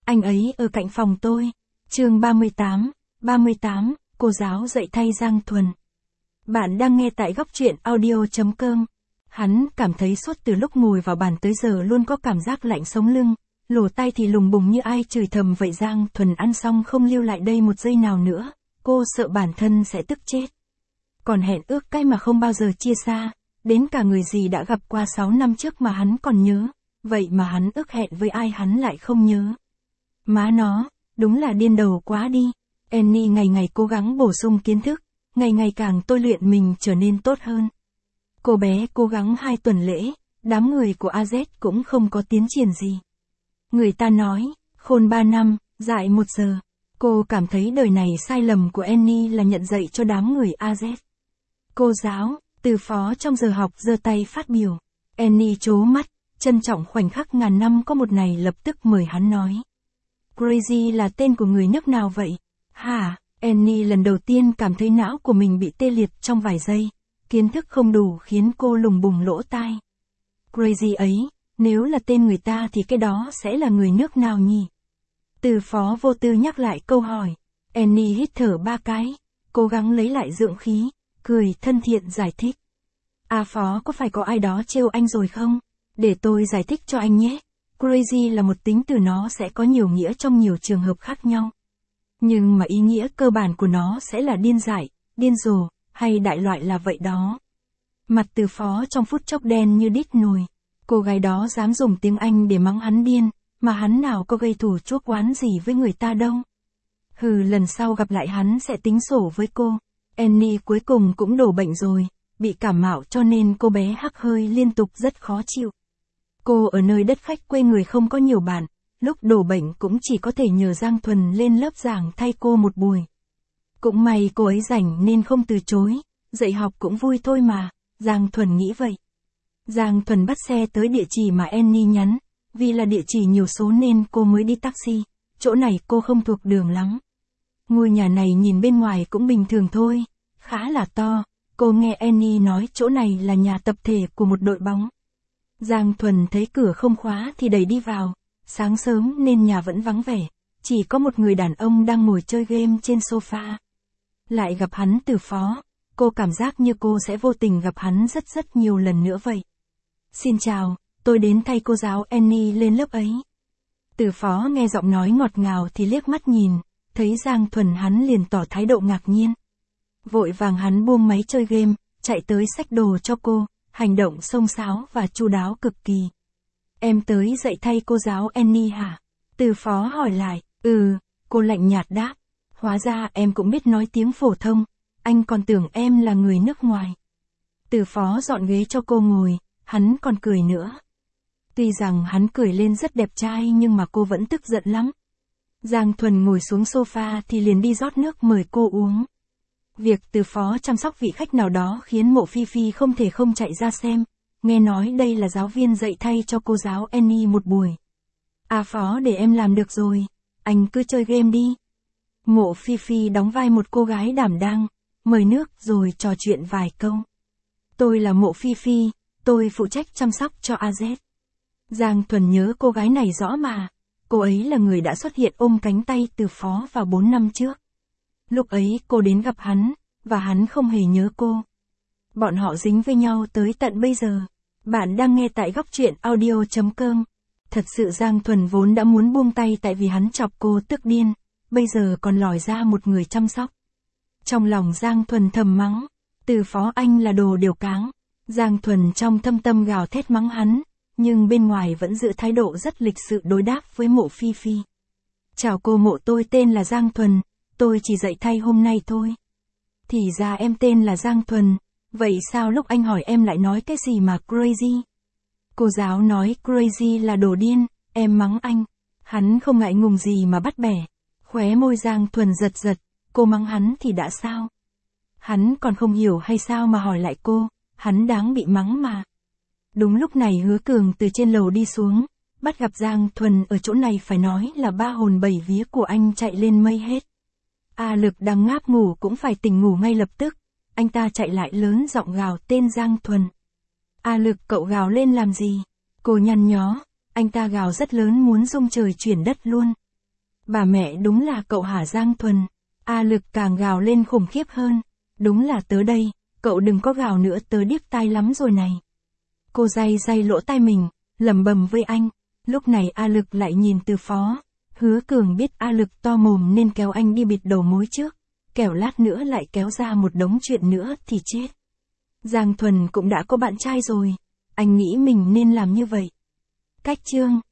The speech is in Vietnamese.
Anh ấy ở cạnh phòng tôi. Chương 38, cô giáo dạy thay Giang Thuần. Bạn đang nghe tại góc truyện audio.com. Hắn cảm thấy suốt từ lúc ngồi vào bàn tới giờ luôn có cảm giác lạnh sống lưng, lỗ tai thì lùng bùng như ai chửi thầm vậy. Giang Thuần ăn xong không lưu lại đây một giây nào nữa, cô sợ bản thân sẽ tức chết. Còn hẹn ước cái mà không bao giờ chia xa, đến cả người gì đã gặp qua 6 năm trước mà hắn còn nhớ, vậy mà hắn ước hẹn với ai hắn lại không nhớ. Má nó, đúng là điên đầu quá đi. Annie ngày ngày cố gắng bổ sung kiến thức, ngày ngày càng tôi luyện mình trở nên tốt hơn. Cô bé cố gắng 2 tuần lễ, đám người của AZ cũng không có tiến triển gì. Người ta nói, khôn 3 năm, dại 1 giờ. Cô cảm thấy đời này sai lầm của Annie là nhận dạy cho đám người AZ. Cô giáo, từ phó trong giờ học giơ tay phát biểu. Annie trố mắt, trân trọng khoảnh khắc ngàn năm có một này, lập tức mời hắn nói. Crazy là tên của người nước nào vậy? Hả? Annie lần đầu tiên cảm thấy não của mình bị tê liệt trong vài giây. Kiến thức không đủ khiến cô lùng bùng lỗ tai. Crazy ấy, nếu là tên người ta thì cái đó sẽ là người nước nào nhỉ? Từ phó vô tư nhắc lại câu hỏi. Annie hít thở 3 cái, cố gắng lấy lại dưỡng khí, cười thân thiện giải thích. À phó, có phải có ai đó trêu anh rồi không? Để tôi giải thích cho anh nhé. Crazy là một tính từ, nó sẽ có nhiều nghĩa trong nhiều trường hợp khác nhau. Nhưng mà ý nghĩa cơ bản của nó sẽ là điên dại, điên rồ, hay đại loại là vậy đó. Mặt từ phó trong phút chốc đen như đít nồi. Cô gái đó dám dùng tiếng Anh để mắng hắn điên, mà hắn nào có gây thù chuốc oán gì với người ta đâu. Hừ, lần sau gặp lại hắn sẽ tính sổ với cô. Annie cuối cùng cũng đổ bệnh rồi, bị cảm mạo cho nên cô bé hắt hơi liên tục rất khó chịu. Cô ở nơi đất khách quê người không có nhiều bạn, lúc đổ bệnh cũng chỉ có thể nhờ Giang Thuần lên lớp giảng thay cô một buổi. Cũng may cô ấy rảnh nên không từ chối, dạy học cũng vui thôi mà, Giang Thuần nghĩ vậy. Giang Thuần bắt xe tới địa chỉ mà Annie nhắn, vì là địa chỉ nhiều số nên cô mới đi taxi, chỗ này cô không thuộc đường lắm. Ngôi nhà này nhìn bên ngoài cũng bình thường thôi, khá là to, cô nghe Annie nói chỗ này là nhà tập thể của một đội bóng. Giang Thuần thấy cửa không khóa thì đẩy đi vào, sáng sớm nên nhà vẫn vắng vẻ, chỉ có một người đàn ông đang ngồi chơi game trên sofa. Lại gặp hắn từ phó, cô cảm giác như cô sẽ vô tình gặp hắn rất nhiều lần nữa vậy. Xin chào, tôi đến thay cô giáo Annie lên lớp ấy. Từ phó nghe giọng nói ngọt ngào thì liếc mắt nhìn, thấy Giang Thuần hắn liền tỏ thái độ ngạc nhiên. Vội vàng hắn buông máy chơi game, chạy tới xách đồ cho cô, hành động xông xáo và chu đáo cực kỳ. Em tới dạy thay cô giáo Annie hả? Từ phó hỏi lại. Cô lạnh nhạt đáp. Hóa ra em cũng biết nói tiếng phổ thông, anh còn tưởng em là người nước ngoài. Từ phó dọn ghế cho cô ngồi, hắn còn cười nữa. Tuy rằng hắn cười lên rất đẹp trai nhưng mà cô vẫn tức giận lắm. Giang Thuần ngồi xuống sofa thì liền đi rót nước mời cô uống. Việc từ phó chăm sóc vị khách nào đó khiến Mộ Phi Phi không thể không chạy ra xem, nghe nói đây là giáo viên dạy thay cho cô giáo Annie một buổi. À phó, để em làm được rồi, anh cứ chơi game đi. Mộ Phi Phi đóng vai một cô gái đảm đang, mời nước rồi trò chuyện vài câu. Tôi là Mộ Phi Phi, tôi phụ trách chăm sóc cho AZ. Giang Thuần nhớ cô gái này rõ mà, cô ấy là người đã xuất hiện ôm cánh tay từ phó vào 4 năm trước. Lúc ấy cô đến gặp hắn, và hắn không hề nhớ cô. Bọn họ dính với nhau tới tận bây giờ. Bạn đang nghe tại góc truyện audio.com. Thật sự Giang Thuần vốn đã muốn buông tay tại vì hắn chọc cô tức điên, bây giờ còn lòi ra một người chăm sóc. Trong lòng Giang Thuần thầm mắng, từ phó anh là đồ điều cáng. Giang Thuần trong thâm tâm gào thét mắng hắn, nhưng bên ngoài vẫn giữ thái độ rất lịch sự đối đáp với Mộ Phi Phi. Chào cô Mộ, tôi tên là Giang Thuần, tôi chỉ dạy thay hôm nay thôi. Thì ra em tên là Giang Thuần, vậy sao lúc anh hỏi em lại nói cái gì mà crazy? Cô giáo nói crazy là đồ điên, em mắng anh. Hắn không ngại ngùng gì mà bắt bẻ. Khóe môi Giang Thuần giật giật, cô mắng hắn thì đã sao? Hắn còn không hiểu hay sao mà hỏi lại cô, hắn đáng bị mắng mà. Đúng lúc này Hứa Cường từ trên lầu đi xuống, bắt gặp Giang Thuần ở chỗ này phải nói là 3 hồn 7 vía của anh chạy lên mây hết. A Lực đang ngáp ngủ cũng phải tỉnh ngủ ngay lập tức, anh ta chạy lại lớn giọng gào tên Giang Thuần. A Lực, cậu gào lên làm gì? Cô nhăn nhó, anh ta gào rất lớn muốn rung trời chuyển đất luôn. Bà mẹ đúng là cậu hả Giang Thuần. A Lực càng gào lên khủng khiếp hơn. Đúng là tớ đây, cậu đừng có gào nữa, tớ điếc tai lắm rồi này. Cô day day lỗ tai mình, lẩm bẩm với anh. Lúc này A Lực lại nhìn Từ Phó. Hứa Cường biết A Lực to mồm nên kéo anh đi bịt đầu mối trước. Kẻo lát nữa lại kéo ra một đống chuyện nữa thì chết. Giang Thuần cũng đã có bạn trai rồi. Anh nghĩ mình nên làm như vậy. Cách chương